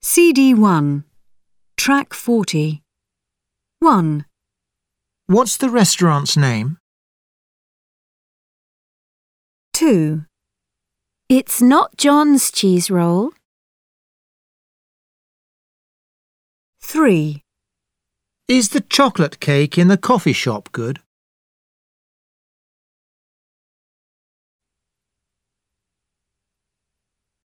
CD1, Track 40. 1. What's the restaurant's name? 2. It's not John's cheese roll. 3. Is the chocolate cake in the coffee shop good?